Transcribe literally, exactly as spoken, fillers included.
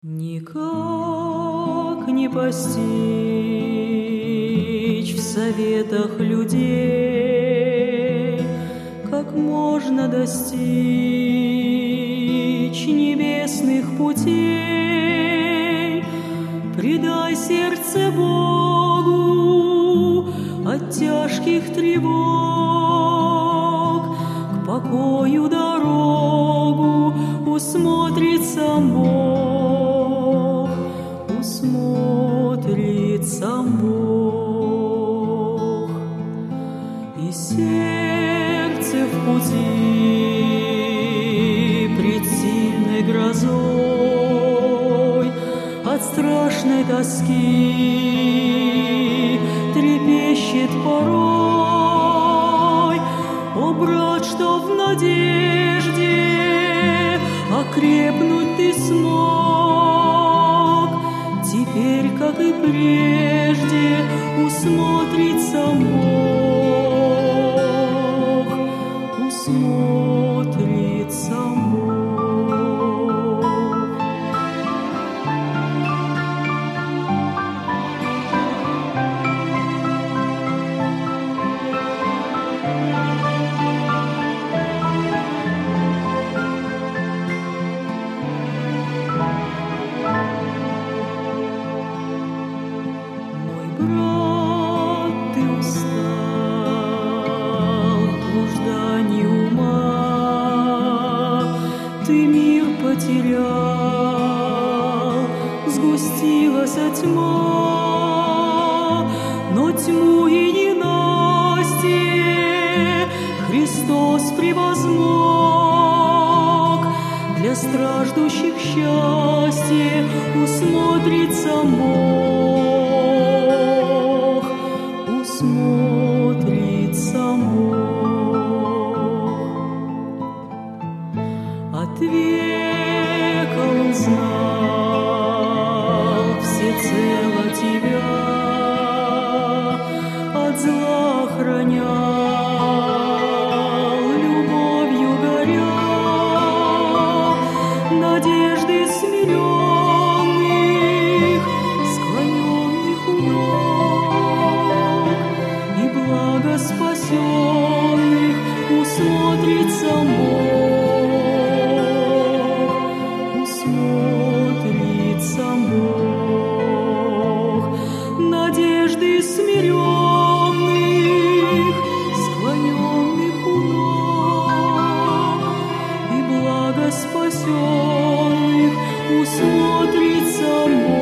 Никак не постичь в советах людей, как можно достичь небесных путей. Предай сердце Богу от тяжких тревог, к покою дорогу усмотрит сам Бог, усмотрит сам Бог. И сердце в пути пред сильной грозой от страшной тоски трепещет порой. О, брат, что в надежде окрепнуть ты смог, теперь, как и прежде, усмотрит сам Бог, усмотрит сам Бог. Брат, ты устал в блуждании ума, ты мир потерял, сгустилась тьма, но тьму и ненастье Христос превозмог. Для страждущих счастье усмотрит сам Бог, усмотрит сам Бог. От века Он знал всецело тебя, от зла охранял, любовью горя, надежды смиренных, склоненных у ног, и благо спасенных усмотрит сам Бог, усмотрит сам Бог. Надежды смиренных, склоненных у ног, и благо спасенных усмотрит сам Бог.